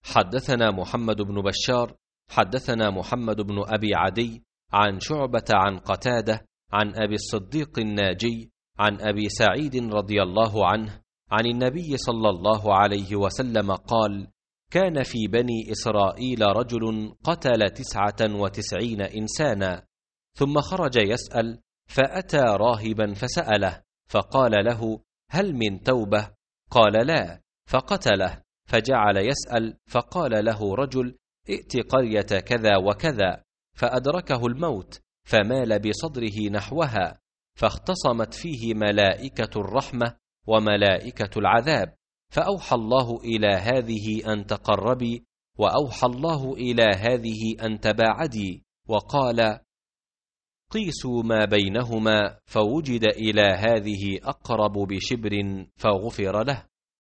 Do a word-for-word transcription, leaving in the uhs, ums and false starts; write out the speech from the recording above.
حدثنا محمد بن بشار حدثنا محمد بن أبي عدي عن شعبة عن قتادة عن أبي الصديق الناجي عن أبي سعيد رضي الله عنه عن النبي صلى الله عليه وسلم قال: كان في بني إسرائيل رجل قتل تسعة وتسعين إنسانا، ثم خرج يسأل، فأتى راهبا فسأله، فقال له: هل من توبة؟ قال: لا، فقتله. فجعل يسأل، فقال له رجل: ائت قرية كذا وكذا، فأدركه الموت، فمال بصدره نحوها، فاختصمت فيه ملائكة الرحمة وملائكة العذاب، فأوحى الله إلى هذه أن تقربي، وأوحى الله إلى هذه أن تباعدي، وقال: قيسوا ما بينهما، فوجد إلى هذه أقرب بشبر فغفر له.